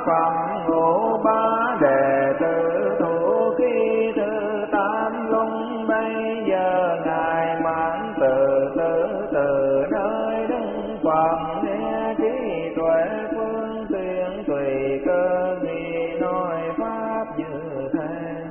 phẩm ngũ ba đệ tử thủ khi thứ tam luân. Bây giờ ngài mãn từ nơi đứng Phật nghe trí tuệ phương tiện tùy cơ nghi nói pháp như thế.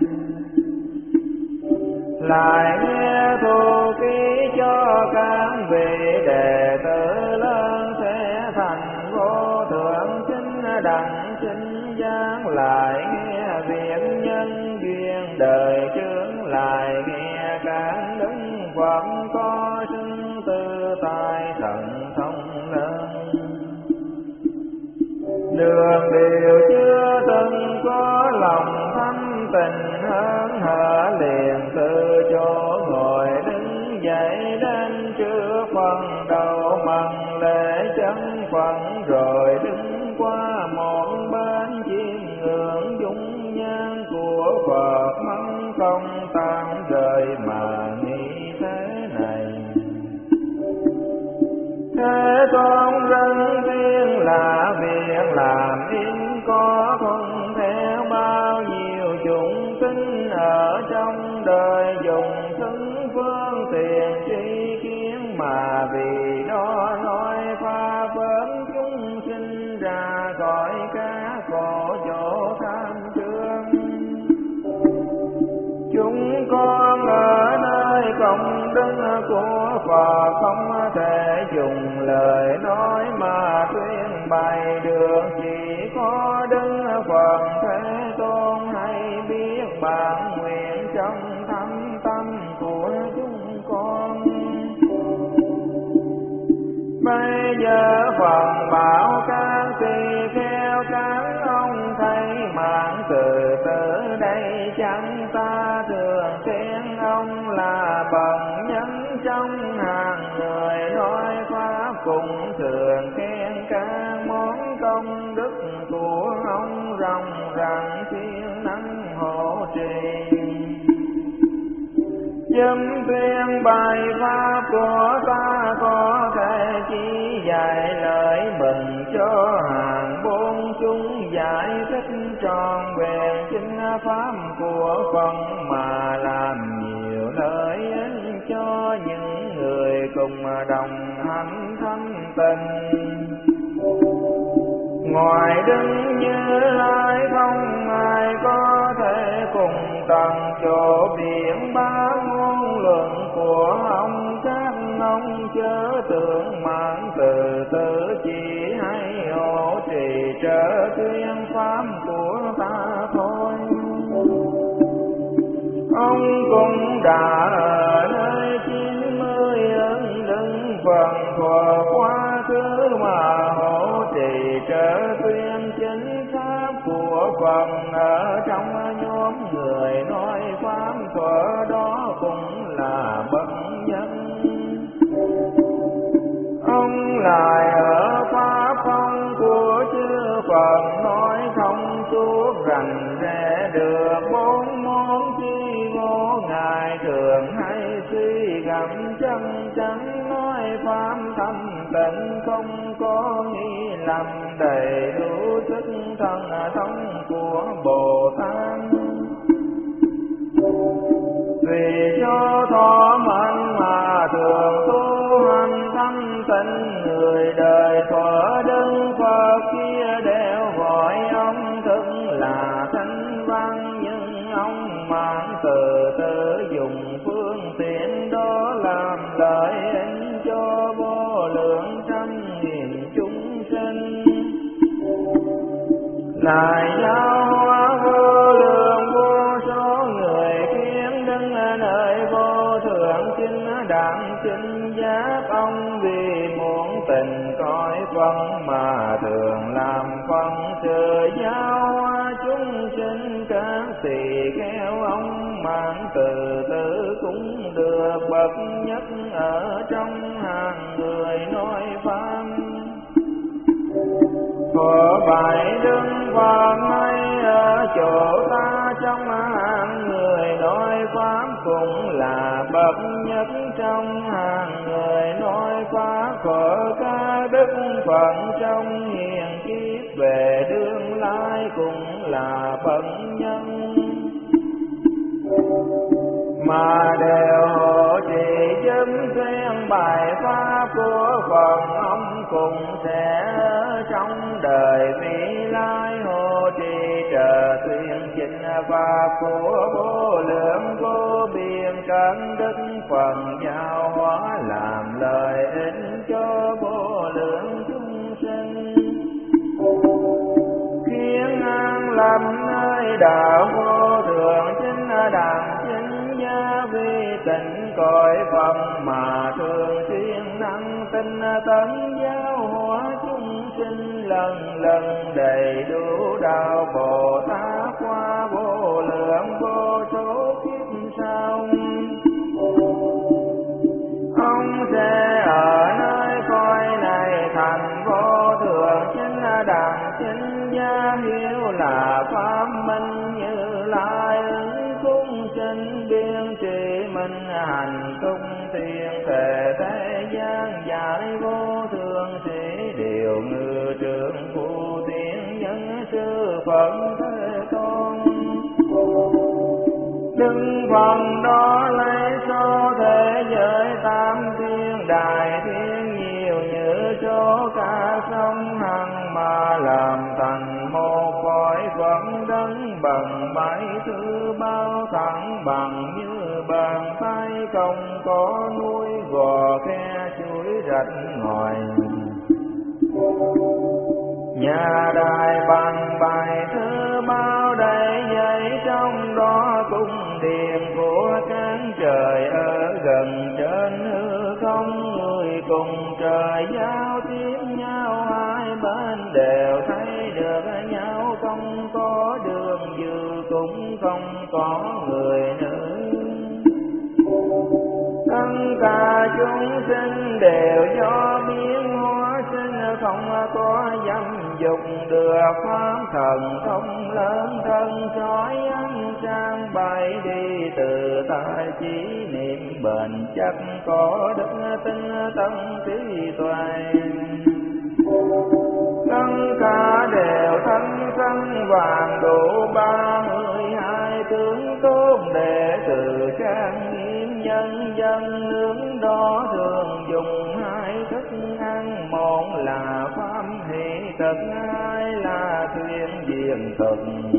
Lại nghe thu ký cho các vị đệ tử lớn sẽ thành vô thượng chánh đẳng chánh giác. Lại nghe việc nhân duyên đời trước. Lại nghe các đức Phật có xưng tư tài thần thông lớn. Đường điều chưa từng có lòng thâm tình hơn hở liền từ chỗ ngồi đứng dậy đến trước phần đầu mần lễ chân phận. Rồi đứng qua một bên chiêm ngưỡng dung nhan của Phật mong không tan rời mà nghĩ thế này. Thế Tôn răng riêng là việc làm yên có thuận theo bao nhiêu chúng sinh ở trong đời dùng xứng phương tiện tri kiến mà vì đó nói pha vấn chúng sinh ra khỏi các khổ chỗ tham chương. Chúng con ở nơi công đức của Phật không thể dùng lời nói mà tuyên bày được. Chỉ có Đức Phật Thế Tôn hay biết bản nguyện trong thâm tâm của chúng con. Bây giờ Phật bảo các tỳ kheo các ông thấy mạng từ từ đây chẳng ta thường khen ông là bậc nhân trong hàng người nói pháp. Cũng thường khen các món công đức của ông ròng ràng siêng năng hộ trì. Dâm tuyên bài pháp của ta có thể chỉ dạy lời mừng cho hàng bốn chúng. Giải thích tròn vẹn chính pháp của Phật mà làm nhiều lợi ích cho những người cùng đồng hành thanh tịnh. Ngoài Đức Như Lai không ai có thể cùng tầng chỗ biển bá ngôn luận của ông. Các ông chớ tưởng mạng từ từ chỉ hay hộ trì trở tuyên pháp của ta thôi. Ông cũng đã ở nơi 90 ân đứng phần thuở quá khứ mà hộ trì trở tuyên chính pháp của Phật. Ở trong nhóm người nói pháp thuở đó cũng là bậc nhân. Ông lại ở pháp phong của chư Phật nói thông suốt rành rẽ được bốn món chi vô. Ngài thường hay suy gẫm chân chánh nói pháp thâm tịnh không có nghi lầm. Đầy đủ sức thần thông của Bồ Tát. Vì cho thọ mệnh mà thường tu hành thanh tịnh. Người đời thuở Đức Phật kia đều gọi ông thức là Thánh Văn. Nhưng ông mang từ từ dùng phương tiện đó làm lợi ích cho vô lượng trăm nghìn chúng sinh. Lại giáo hóa vô lượng vô số người khiến đứng nơi vô thượng chinh đẳng chinh giác. Ông vì muốn tình cõi phân mà thường làm phân sự giáo hóa chúng sinh các tỳ kheo. Ông mang từ từ cũng được bậc nhất ở trong hàng người nói pháp. Của bài Đức Phật hay ở chỗ ta trong hàng người nói pháp cũng là bậc nhất trong hàng người nói pháp. Của các đức Phật trong hiền kiếp về đương lai cũng là bậc nhân, mà đều hộ trì giúp xuyên bài pháp của Phật. Ông cũng sẽ ở trong đời vị lai hộ trì trợ tuyên chính pháp của vô lượng vô biên các đức Phật, giáo hóa làm lợi ích cho vô lượng chúng sinh, khiến an lâm nơi đạo vô thượng chính đẳng chính gia vi tịnh cõi Phật, mà thường xuyên năng tinh tấn giáo hóa chúng sinh lần lần đầy đủ đạo Bồ Tát qua vô lượng vô số kiếp sau. Ông sẽ ở nơi cõi này thành vô thượng chính đẳng chính gia, hiếu là pháp minh Như Lai ứng cung sinh biên trì minh hành tung thiên thể thế gian giải vô thượng sĩ điều ngự trưởng phụ tiên nhân sư Phật Thế Tôn. Đức Phật đó lấy số thế giới tam thiên đại thiên nhiều như số cả sông hằng, mà làm thành một cõi Phật đấng bằng bảy thứ bao thẳng bằng như bàn tay, không có núi gò khe chuối rạch ngòi. Nhà đài bằng bài thơ bao đầy dây, trong đó cung điện của cánh trời ở gần trên hư không. Người cùng trời giao tiếp nhau, hai bên đều thấy được nhau, không có đường dư cũng không có người nữ. Tất cả chúng sinh đều do biến hóa sinh, không có dâm dục được pháp thần không lớn thân sói ánh sang bay đi từ tại chỉ niệm bền chắc có đức tinh tấn trí tuệ. Tất cả đều thân thân vàng đủ 32 tướng tốt đệ từ trang nghiêm, nhân dân nướng đó thường dùng hai thức ăn, một là pháp hỷ thực, hai là thuyên diệm thực.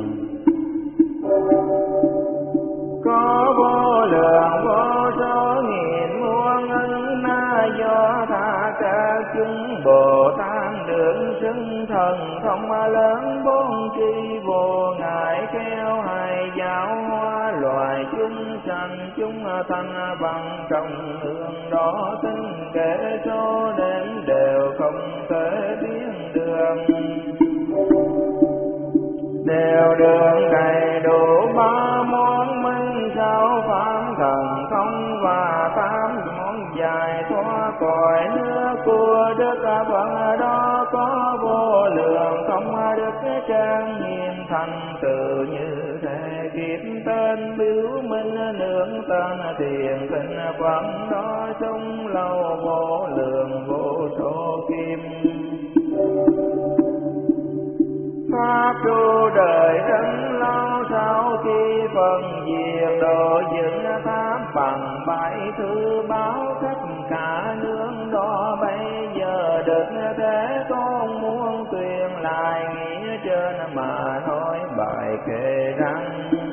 Có vô lượng vô số nghìn muôn ân na do tha các chúng Bồ Tát được xưng thần thông lớn bốn tri vô ngại, khéo hay giáo hóa loài chúng sanh chúng thanh bằng trong hương đó, tính kể số đến đều không thể biết được. Đều được đầy đủ ba món minh sao pháp thần thông, và tám món dài thoát cõi nước của Đức Phật đó. Có vô lượng không đức trang nghiêm thành tựu như thế, kiếp tên biểu minh nương tên thiền kinh Phật đó, sống lâu vô lượng vô số kiếp. Pháp tu đời rất lâu, sau khi phân diệt độ dựng tháp bằng bảy thứ báo tất cả nước đó. Bây giờ được Thế Tôn muốn tuyên lại nghĩa trên mà nói bài kệ rằng: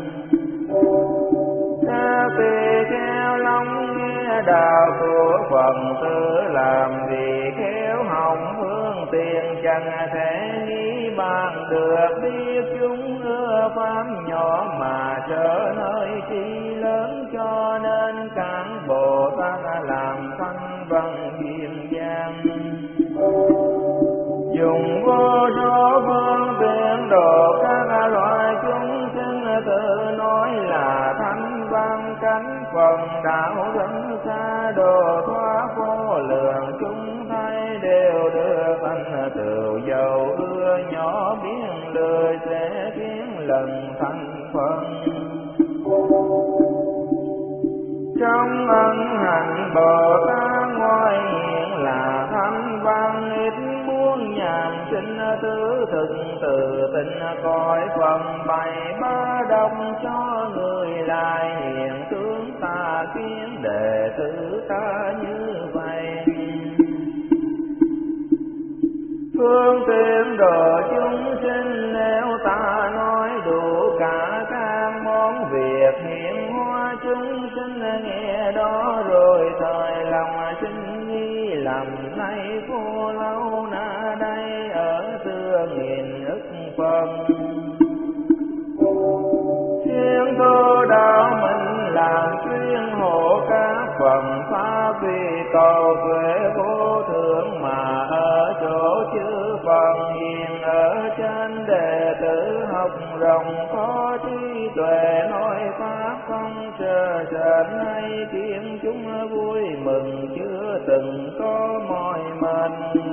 Tha tùy theo lòng nghe đạo của Phật tử, làm vì khéo hồng phương tiền chẳng thể nghĩ bằng được. Biết chúng ưa pháp nhỏ mà trở nơi chi lớn, cho nên các Bồ Tát làm thanh văn biên gian. Dùng vô số phương tiện độ các loại chúng sinh, tự nói là thanh văn cánh phần đạo dẫn xa độ thoát vô lượng. Chúng thấy đều được anh tựu dầu ưa nhỏ biến lười, sẽ khiến lần thành phần. Trong ân hạnh Bồ Tát ngoài hiện là thanh văn, ít muốn nhàn sinh tứ thực từ tình cõi phần bày ba đông cho người lại hiện tướng ta kiến đệ tử ta như vậy. Phương tiện độ chúng sinh nếu ta nói đủ cả các món việc hiện hóa chúng sinh nghe đó rồi thời lòng sinh nghi lầm nay vô lâu na đây ở xưa nghìn ức phần. Thiên cơ đạo mình làm chuyên hộ các phần pháp vì cầu tuệ vô thượng mà ở chỗ chư phần hiền ở trên đệ tử học rộng có trí tuệ nói pháp không sợ sệt hay khiến chúng vui mừng chưa từng có mỏi mệt.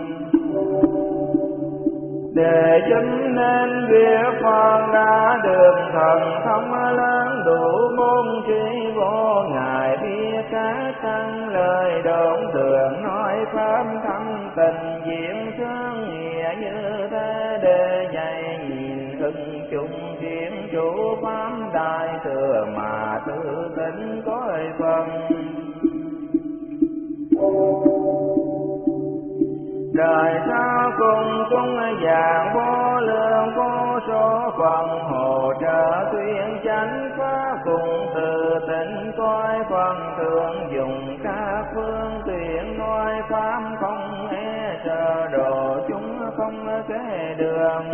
Để chứng nên việc phần đã được thần thông lớn đủ môn trí vô ngài biết các căn lời đồn thường nói pháp thâm tình diễn thương nghĩa như thế để dạy nhìn ưng chung thiên chủ pháp đại thừa mà tự tính cõi phần. Đời sao cùng cung vàng vô lượng vô số phần hỗ trợ tuyên chánh pháp cùng từ tỉnh coi phần thường dùng các phương tiện nói pháp không e sợ độ chúng không kế đường.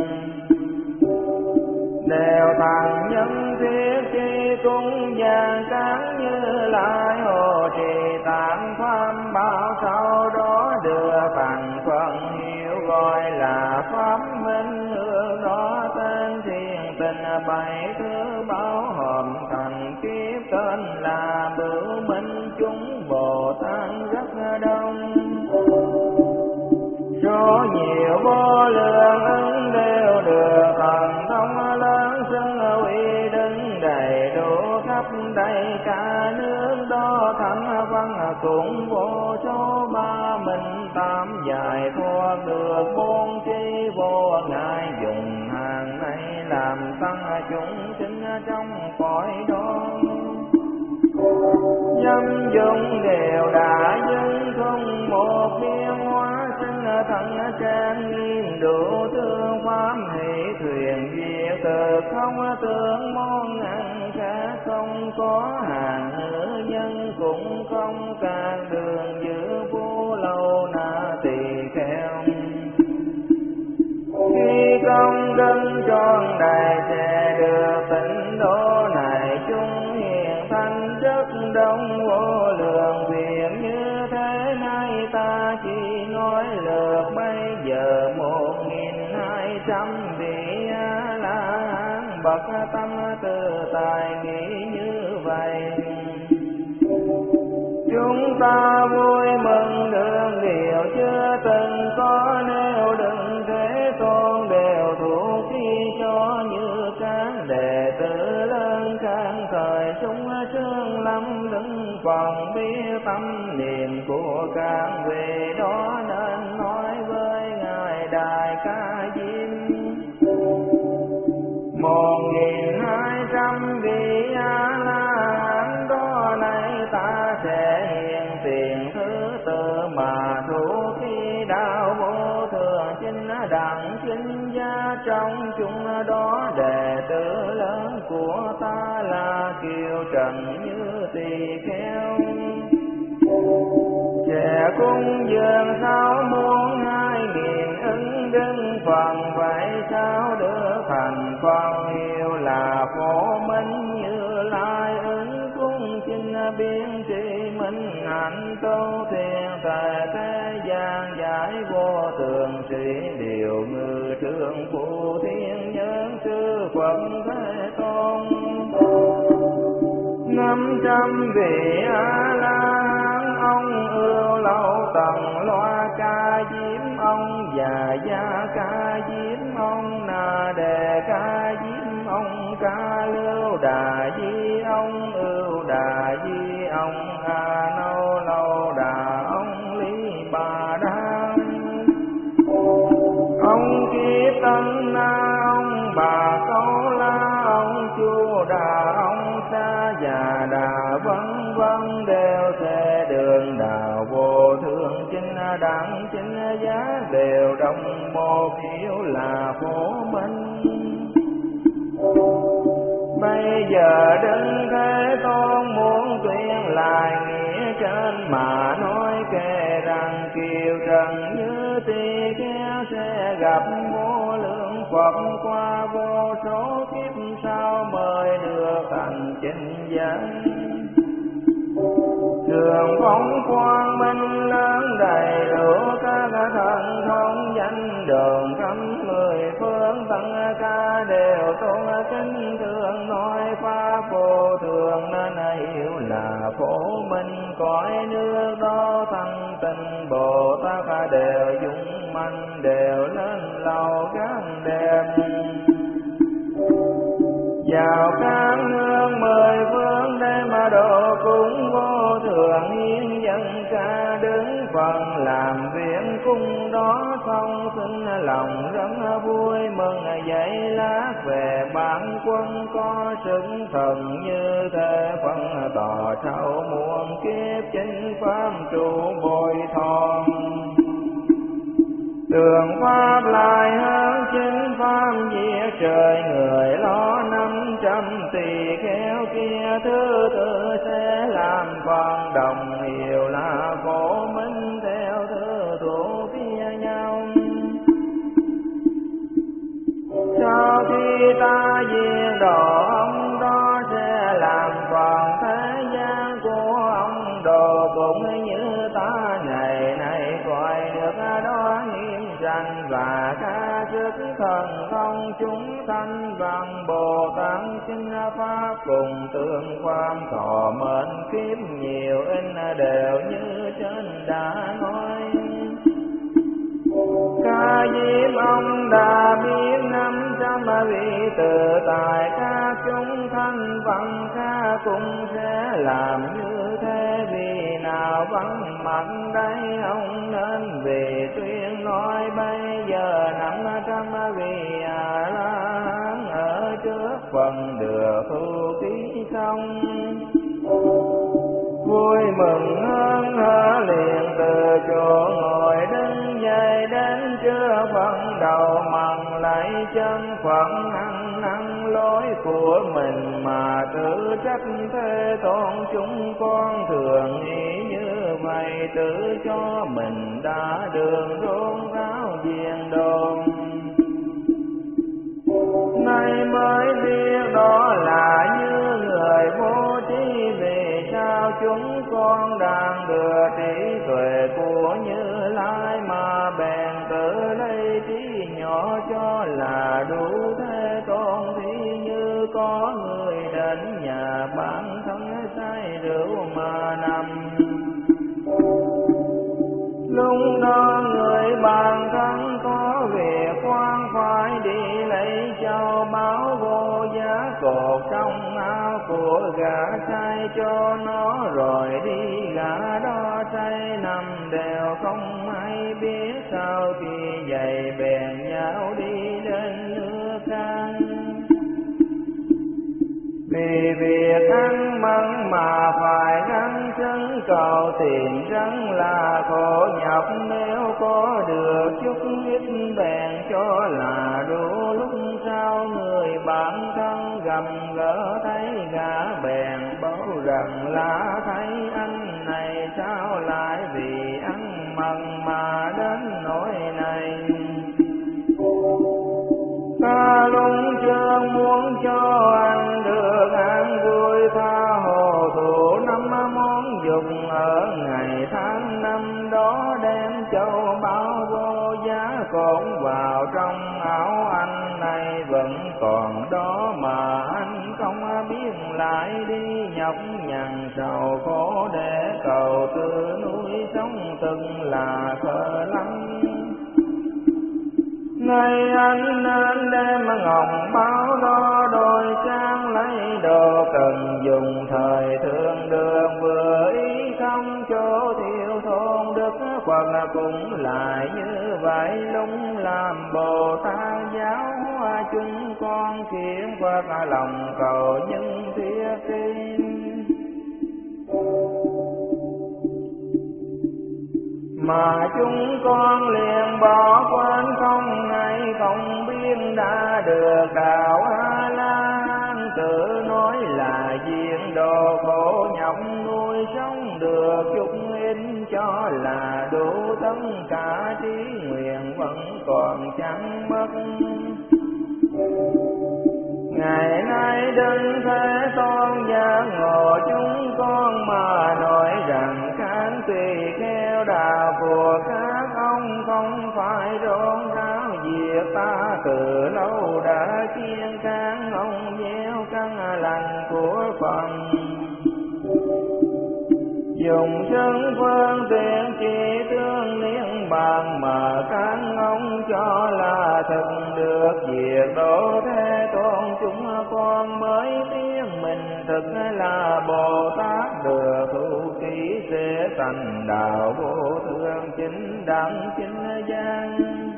Đều thành nhân thiết chi cung vàng cán như lại hồ trì tạm pháp bảo sau đó đưa thành phần hiệu gọi là pháp minh hương đó tên thiền tình bảy thứ báo hòm thành kiếp tên là bửu minh chúng Bồ Tát rất đông. Số nhiều vô lượng ứng đều được thần thông lớn xưng uy đứng đầy đủ khắp đây cả nước đó thánh văn cũng vô số ba mình tám giải thoát được bốn chi vô ngại dùng hàng này làm tăng chúng sinh trong cõi đó. Dâm dụng đều đã dâng không một biến hóa sinh thân trang nghiêm đủ tương pháp hỷ thuyền việc từ không tưởng món ăn khác không có hàng nữ nhân cũng không các đường giữ vô lâu na tỳ kheo. Khi công đức tròn đầy sẽ được tịnh độ này chúng hiền thanh rất đông vô lượng việc như thế này ta chỉ nói lượt bây giờ 1200 vị A La Hán bậc tâm tự tài nghĩ như vậy. Chúng ta vui mừng được điều chưa từng có nếu đừng thế tôn đều thuộc khi cho như các đệ tử lớn khang thời chúng sương lâm đứng phòng biết tâm niệm của các vị đó nên nói với ngài Đại Ca Diêm. 1200 vị A La Hán đó này ta sẽ hiện tiền thứ tự mà thủ khi đạo vô thường chính đẳng chính gia trong chúng đó đệ tử lớn của ta là Kiều Trần như tỳ kheo. Sẽ cung dường 60.000 ứng đứng phần vậy sao được thành phần hiệu là phổ minh Như Lai ứng cung chinh biến trị minh hạnh tu thiền tại thế gian giải vô thường sĩ điều ngự trương phụ thiên nhân sư Phật Thế Tôn. 500 vị A La Hán ông ưu lâu tầng loa ca diếm ông già gia ca diếm ông na đề ca diếm ông ca lưu đà di ông ưu đà di ông a nâu lâu đà ông lý bà đa ông kiết tân na ông bây giờ Đức Thế Tôn muốn tuyên lại nghĩa trên mà nói kể rằng kiều trần như tỳ kheo sẽ gặp vô lượng Phật qua vô số kiếp sau mới được thành chánh giác. Trường phóng quang minh lớn đầy đủ các thần thông danh đường khắp mười phương tất cả đều tôn kính thường nói pháp vô thường nên hiểu là phổ minh cõi nước đó thanh tịnh Bồ Tát đều dũng manh đều lên lầu gác đẹp vào các hương mười phương để mà độ cúng vô thường hiến dân ca đứng phần làm việc cung đó xong xin lòng rất vui mừng dậy lát về bản quân có sức thần như thế phân tỏ sau muôn kiếp chính pháp trụ bồi thọ. Tường pháp lại hơn chính pháp diệt trời người lo 500 tỳ kheo kia thứ tự sẽ làm con đồng hiểu là phổ minh theo thứ thủ phía nhau. Sau khi ta diệt độ ông đó sẽ làm còn thế gian của ông đồ cũng như ta ngày này coi được đó nghiêm danh và ca sức thần thông chúng thanh văn Bồ Tát xin pháp cùng tương quan thọ mệnh kiếp nhiều in đều như trên đã nói. Ca diếp ông đã biết 500 vị tự tại các chúng thanh văn ca cũng sẽ làm như thế. Vì nào vắng mặt đây ông nên vì tuyên nói bây giờ 500 vị A-la-hán ở trước phần được thu ký xong. Vui mừng hơn hở liền từ chỗ ngồi đứng dậy đến trước phần đầu mặn lạy chân Phật ăn lối của mình mà tự trách Thế Tôn chúng con thường nghĩ như vậy tự cho mình đã đường rốn ráo diền đồn. Nay mới biết đó là như người vô trí vì sao chúng con đang đưa trí tuệ của Như Lai mà bèn tự lấy trí nhỏ cho là đủ. Thế Tôn thì như có người đến nhà bản thân say rượu mà nằm. Lúc đó người bạn thân có việc quan phải đi lấy châu báu vô giá cột trong áo của gã trai cho nó rồi đi gã đó trai nằm đều không ai biết. Sau khi dậy bèn nhau đi đến nước Can. Vì việc ăn mừng mà phải gắng sức cầu tìm rất là khổ nhọc. Nếu có được chút ít bèn cho là đủ. Lúc sau người bạn thân gặp gỡ thấy gã bèn bảo rằng là thấy anh này sao lại vì ăn mừng mà đến nỗi này. Ta luôn chưa muốn cho anh được ăn vui tha hồ thủ 5 món dùng ở ngày tháng năm đó. Đem châu báu vô giá cột vào trong áo anh này vẫn còn đó mà anh không biết lại đi nhọc nhằn sầu khổ để cầu tự nuôi sống từng là khờ lắm. Nay anh nên đem ngọc báo đó đôi trang lấy đồ cần dùng thời thương đường vừa ý không chỗ thiếu thốn. Đức Phật cũng lại như vậy lúc làm Bồ Tát giáo hóa chúng con khiến Phật lòng cầu những thiết tin. Mà chúng con liền bỏ quên không hay không biết đã được đạo A-la-hán tự nói Ngày nay Đức Thế Tôn giác ngộ chúng con mà nói rằng kháng tùy theo đạo của các ông, không phải rốt ráo việc ta từ lâu đã chiên kháng ông gieo căn lành của Phật. Dùng chân phương tiện chỉ tương liên bàn mà các ông cho là thực được việc độ Thế Tôn, chúng con mới biết mình thực là Bồ Tát được tu ký sẽ thành đạo vô thượng chính đẳng chính giác.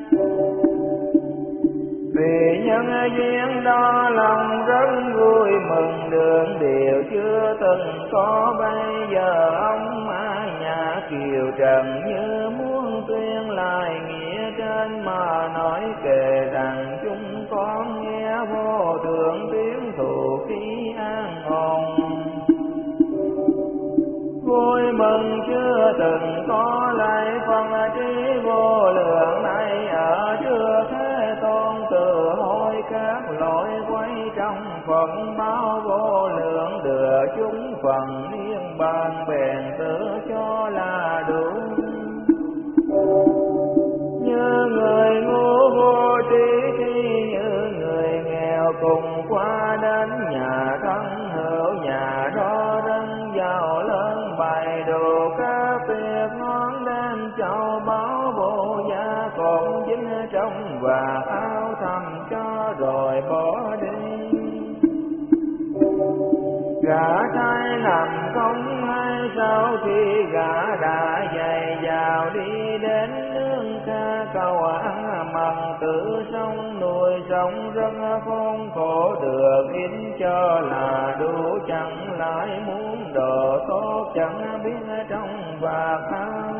Vì nhân duyên đó lòng rất vui mừng, đường điều chưa từng có bây giờ ông A Nhà Kiều Trần như muốn tuyên lại nghĩa trên mà nói kể rằng chúng con nghe vô thượng tiếng thụ khí an ổn. Vui mừng chưa từng có lại phần trí vô lượng này ở trước Thế Tôn, từ hối các lỗi quay trong phận báo vô lượng, đưa chúng phần niên bàn bèn tự cho là đủ. Như người ngu vô trí thì như người nghèo cùng qua đến nhà thân hữu, nhà đó đấng giàu lớn bày đồ các việc ngon đem châu báu vô giá, còn dính trong và áo thầm cho rồi bỏ đi. Gã trai làm công hay sau khi gã đã dày dào đi đến nương ca cầu ăn mặn, tự sống nuôi sống rất khốn khổ, được ít cho là đủ, chẳng lại muốn độ tốt, chẳng biết trong và khăn.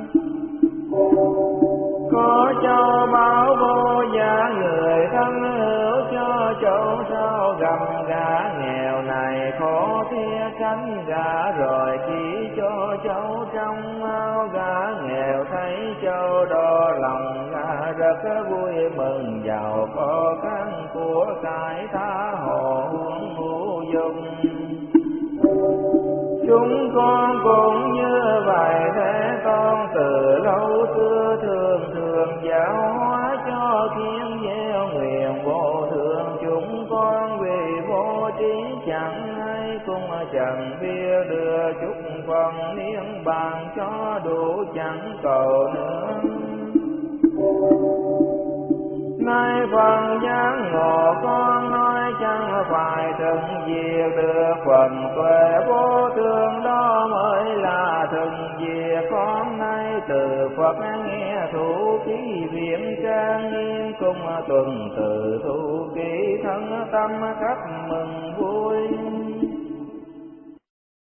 Có châu báu vô giá người thân hữu cho châu sao gầm gã nghèo này khó thia cánh gã, rồi chỉ cho châu trong áo gã nghèo thấy châu đó lòng gã rất vui mừng, giàu có khăn của cải tha hồ hướng ngũ dung. Chúng con cũng như vậy, Thế Tôn từ lâu xưa thường thường giáo hóa cho khiến gieo nguyện vô thượng. Chúng con vì vô trí chẳng hay cũng chẳng biết đưa chúc phần niên bàn cho đủ, chẳng cầu nữa. Nay phần giác ngộ con nói chẳng phải thực việc, được phần tuệ vô thượng đó mới là thực việc. Con nay từ Phật nghe thủ ký viện trang nghiêm, cùng tuần từ thủ ký thân tâm khắp mừng vui.